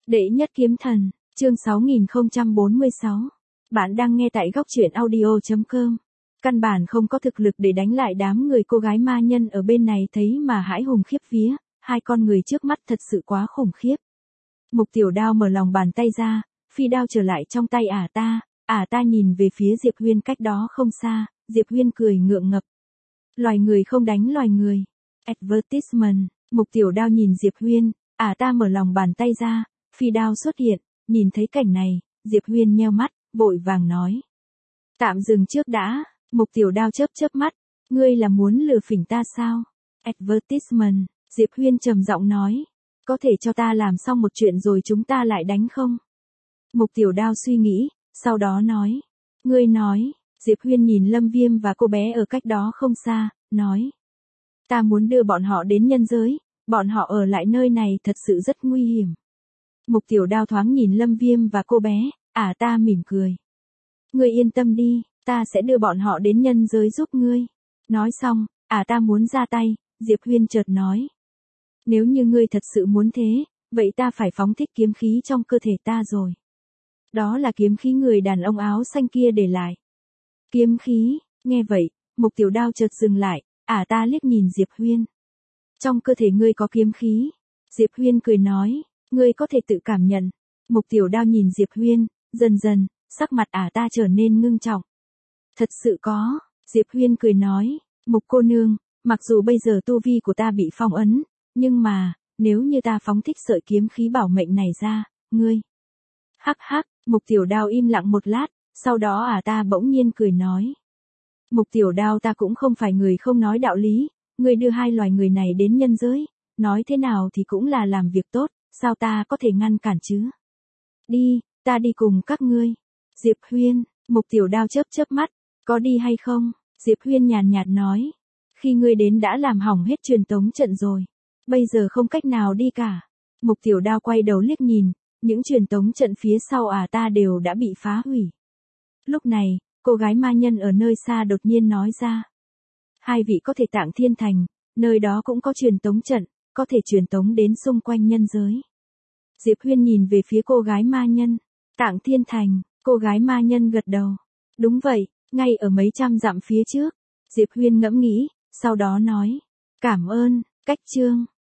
Đệ nhất kiếm thần, chương 6046. Bạn đang nghe tại góc truyện audio.com. Căn bản không có thực lực để đánh lại đám người cô gái ma nhân ở bên này thấy mà hãi hùng khiếp vía, hai con người trước mắt thật sự quá khủng khiếp. Mục Tiểu Đao mở lòng bàn tay ra, phi đao trở lại trong tay ả ta nhìn về phía Diệp Huyên cách đó không xa, Diệp Huyên cười ngượng ngập. Loài người không đánh loài người. Advertisement, Mục Tiểu Đao nhìn Diệp Huyên, ả ta mở lòng bàn tay ra, phi đao xuất hiện, nhìn thấy cảnh này, Diệp Huyên nheo mắt, vội vàng nói. Tạm dừng trước đã, Mục Tiểu Đao chớp mắt, ngươi là muốn lừa phỉnh ta sao? Advertisement, Diệp Huyên trầm giọng nói, có thể cho ta làm xong một chuyện rồi chúng ta lại đánh không? Mục Tiểu Đao suy nghĩ, sau đó nói, ngươi nói, Diệp Huyên nhìn Lâm Viêm và cô bé ở cách đó không xa, nói. Ta muốn đưa bọn họ đến nhân giới, bọn họ ở lại nơi này thật sự rất nguy hiểm. Mục Tiểu Đao thoáng nhìn Lâm Viêm và cô bé, ả ta mỉm cười. Ngươi yên tâm đi, ta sẽ đưa bọn họ đến nhân giới giúp ngươi. Nói xong, ả ta muốn ra tay, Diệp Huyên chợt nói. Nếu như ngươi thật sự muốn thế, vậy ta phải phóng thích kiếm khí trong cơ thể ta rồi. Đó là kiếm khí người đàn ông áo xanh kia để lại. Kiếm khí, nghe vậy, Mục Tiểu Đao chợt dừng lại, ả ta liếc nhìn Diệp Huyên. Trong cơ thể ngươi có kiếm khí. Diệp Huyên cười nói, ngươi có thể tự cảm nhận. Mục Tiểu Đao nhìn Diệp Huyên, dần dần, sắc mặt ả ta trở nên ngưng trọng. Thật sự có, Diệp Huyên cười nói, Mục cô nương, mặc dù bây giờ tu vi của ta bị phong ấn, nhưng mà, nếu như ta phóng thích sợi kiếm khí bảo mệnh này ra, ngươi. Hắc hắc, Mục Tiểu Đao im lặng một lát, sau đó ả ta bỗng nhiên cười nói. Mục Tiểu Đao, ta cũng không phải người không nói đạo lý, ngươi đưa hai loài người này đến nhân giới, nói thế nào thì cũng là làm việc tốt, sao ta có thể ngăn cản chứ? Đi, ta đi cùng các ngươi. Diệp Huyên, Mục Tiểu Đao chớp mắt, có đi hay không? Diệp Huyên nhàn nhạt nói, khi ngươi đến đã làm hỏng hết truyền tống trận rồi, bây giờ không cách nào đi cả. Mục Tiểu Đao quay đầu liếc nhìn, những truyền tống trận phía sau ả ta đều đã bị phá hủy. Lúc này, cô gái ma nhân ở nơi xa đột nhiên nói ra. Hai vị có thể Tạng Thiên Thành, nơi đó cũng có truyền tống trận, có thể truyền tống đến xung quanh nhân giới. Diệp Huyên nhìn về phía cô gái ma nhân. Tạng Thiên Thành, cô gái ma nhân gật đầu. Đúng vậy, ngay ở mấy trăm dặm phía trước. Diệp Huyên ngẫm nghĩ, sau đó nói. Cảm ơn, cách chương.